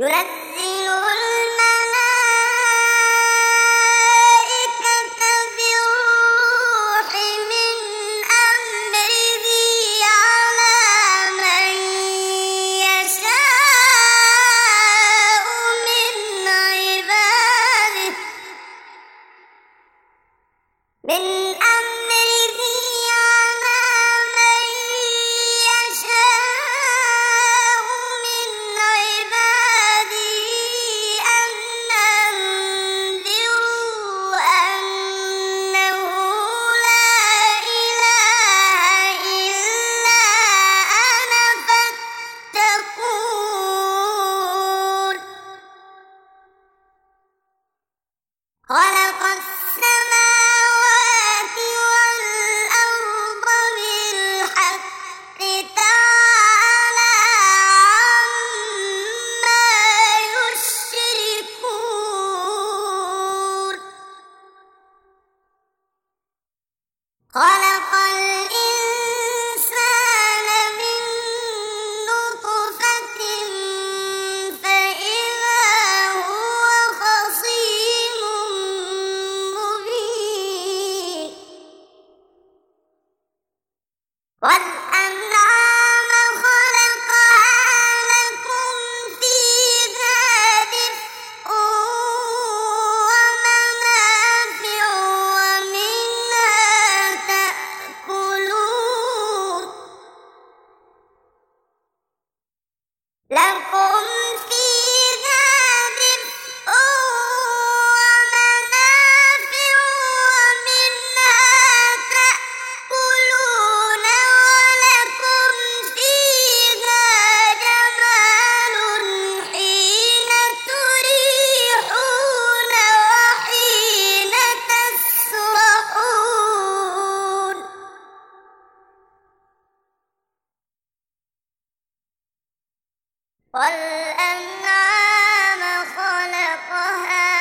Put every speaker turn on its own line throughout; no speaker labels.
ينزل الملائكة بالروح من أمره على من يشاء من عباده أن أنذروا أنه لا إله إلا أنا فاتقون. خلق السماوات والأرض بالحق تعالى عما يشركون. خلق الإنسان من نطفة فإذا هو خصيم مبين. والأنعام خلقها لكم فيها دفء ومنافع ومنها تأكلون. لكم فيها دفء ومنافع ومنها تأكلون ولكم فيها جمال حين تريحون وحين تسرحون. والأنعام خلقها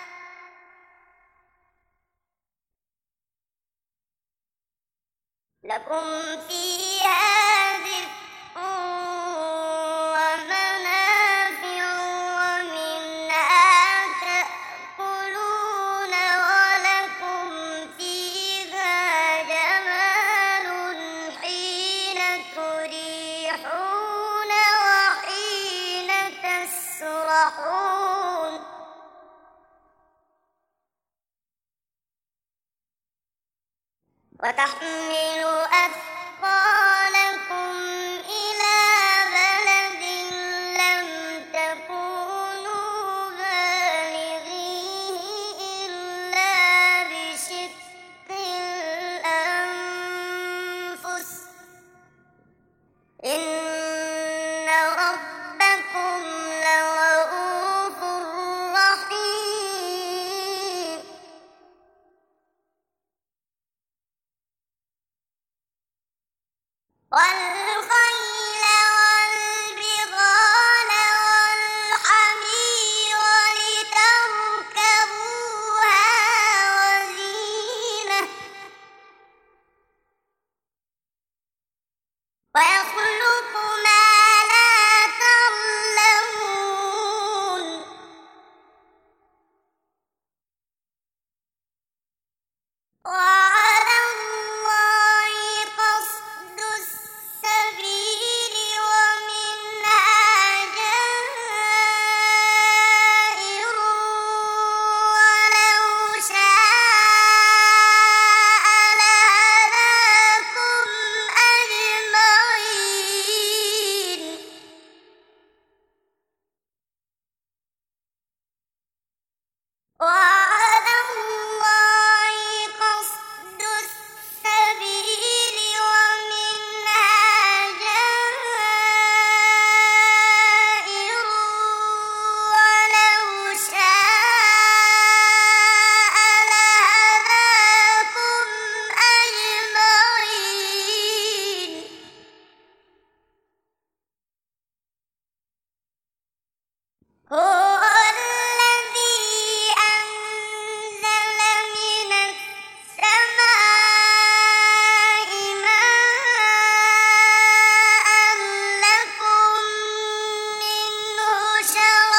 لكم فيها دفء ومنافع ومنها تأكلون ولكم فيها جمال حين تريحون وحين تسرحون. وتحمل أثقالكم إلى بلد لم تكونوا بالغيه إلا بشق الأنفس إن ربكم لرؤوف رحيم. والخيل والبغال والحمير لتركبوها وزينة ويخلق ما لا تعلمون. وعلى الله قصد السبيل ومنها جائر ولو شاء لهداكم أجمعين. وعلى الله قصد السبيل ومنها جائر ولو شاء لهداكم أجمعين. هو الذي أنزل من السماء ماء لكم منه شراب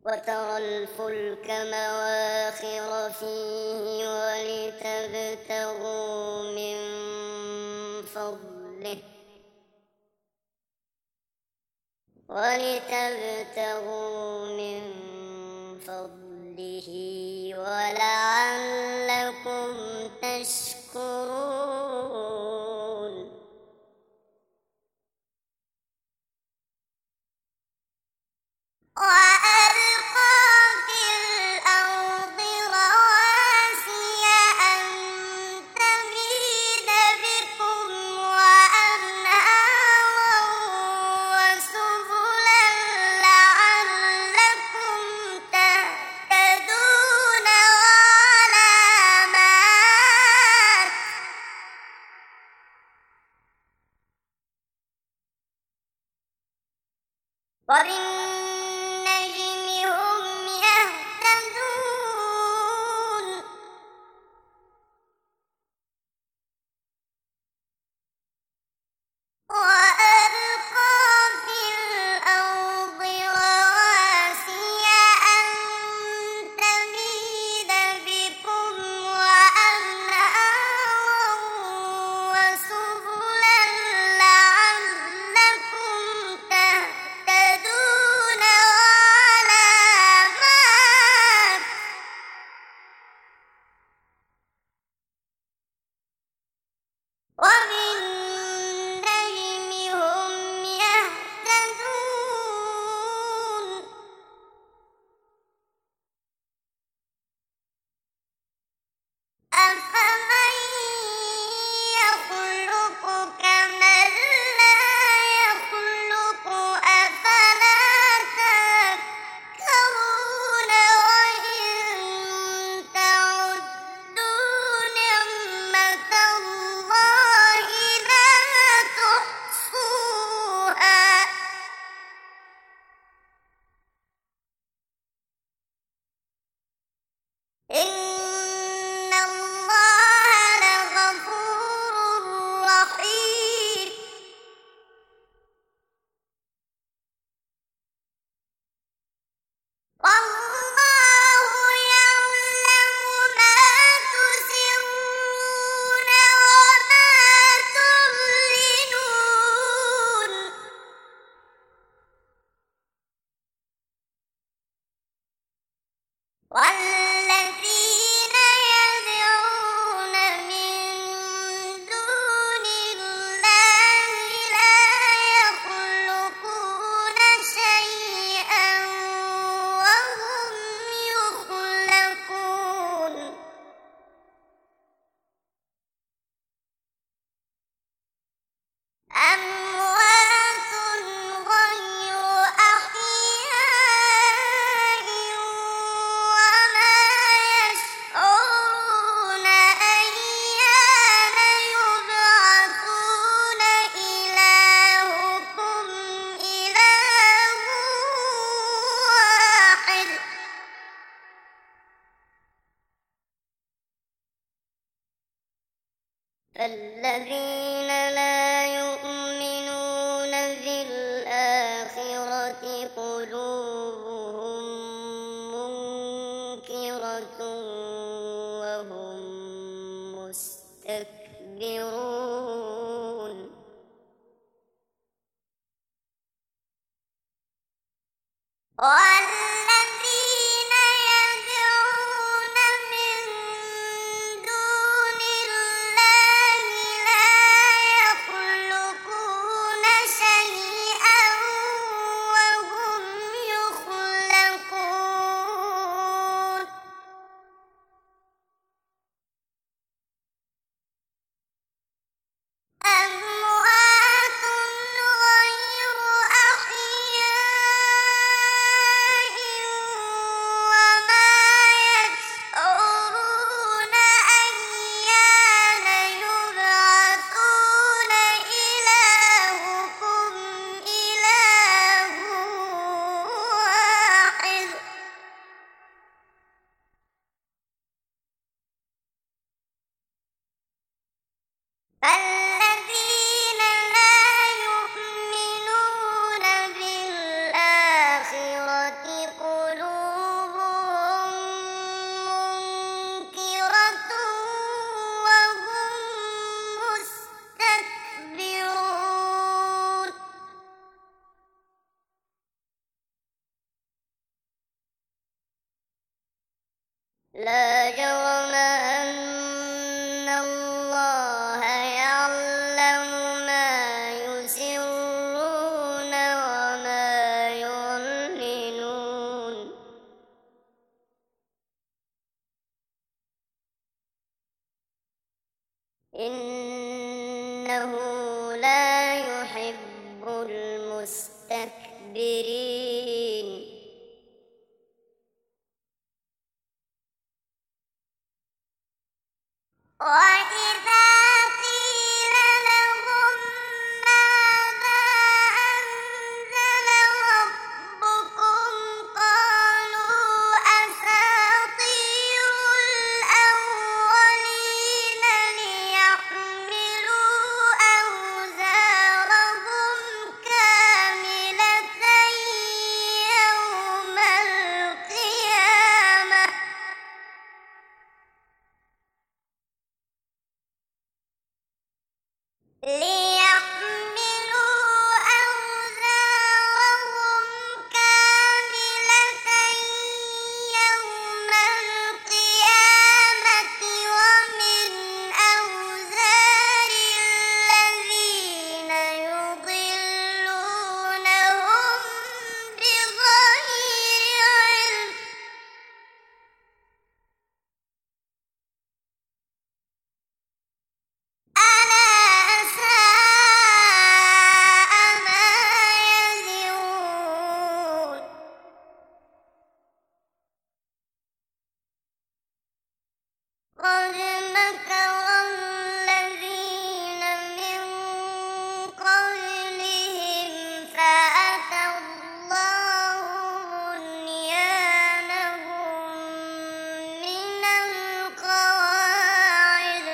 وترى الفلك مواخر فيه ولتبتغوا من فضله ولعلكم تشكرون وألقى في الأرض رواسي أن تميد بكم وأنهارا وسبلا لعلكم تهتدون وعلامات وبالنجم هم يهتدون وألقى في الأرض رواسي أن تميد بكم وأنهارا وسبلا لعلكم تهتدون وعلامات وبالنجم هم يهتدون أفمن يخلق كمن لا يخلق أفلا تذكرون وإن تعدوا نعمة الله لا تحصوها إن الله لغفور رحيم والله يعلم ما تسرون وما تعلنون والذين يدعون من دون الله لا يخلقون شيئا وهم يخلقون أموات غير أحياء وما يشعرون أيان يبعثون إلهكم إله واحد فالذين لا يؤمنون بالآخرة قلوبهم منكرة وهم مستكبرون والذين يدعون من دون الله لا يخلقون شيئا وهم يخلقون أموات غير أحياء لا جرم أن الله يعلم ما يسرون وما يعلنون إنه لا يحب المستكبرين وإذا قيل لهم ماذا أنزل ربكم قالوا أساطير الأولين ليحملوا أوزارهم كاملة يوم القيامة ومن أوزار الذين يضلونهم بغير علم ألا ساء ما يزرون قد مكر الذين من قبلهم فأتى الله بنيانهم من القواعد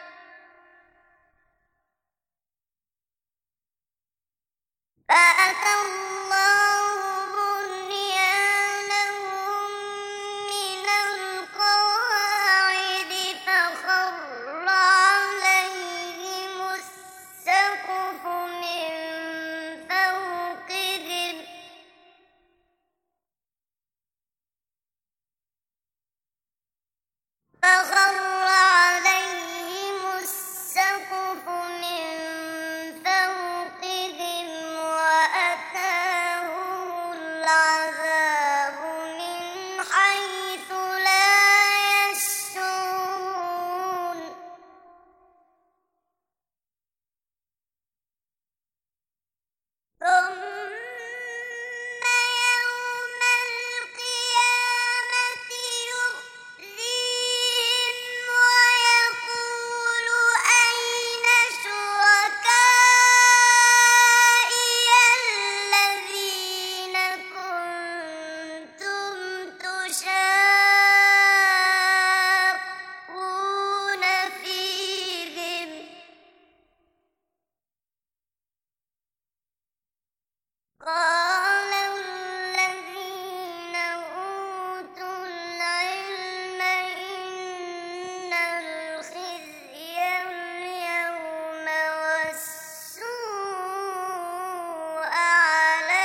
فأتى الله بنيانهم من القواعد فخر عليهم السقف من فوقهم وأتاهم العذاب من حيث لا يشعرون ثم يوم القيامة يخزيهم ويقول أين شركائي الذين كنتم تشاقون فيهم قال الذين أوتوا العلم إن الخزي اليوم والسوء على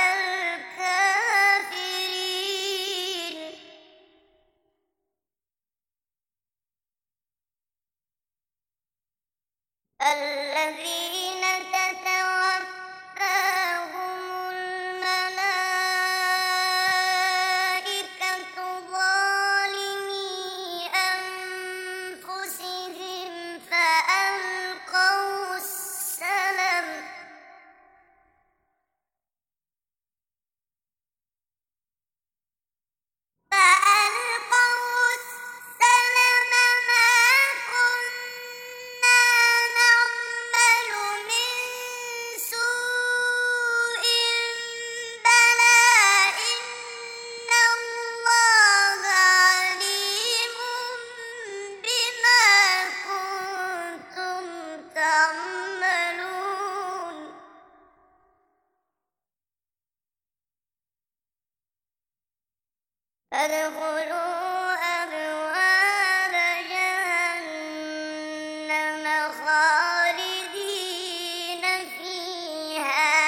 الكافرين الذين تتوفاهم الملائكة ظالمي أنفسهم فألقوا السلم ما كنا نعمل من سوء بلى إن الله عليم بما كنتم تعملون فادخلوا أبواب جهنم خالدين فيها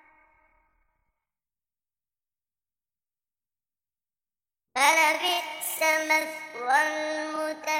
فلبئس مثوى المتكبرين.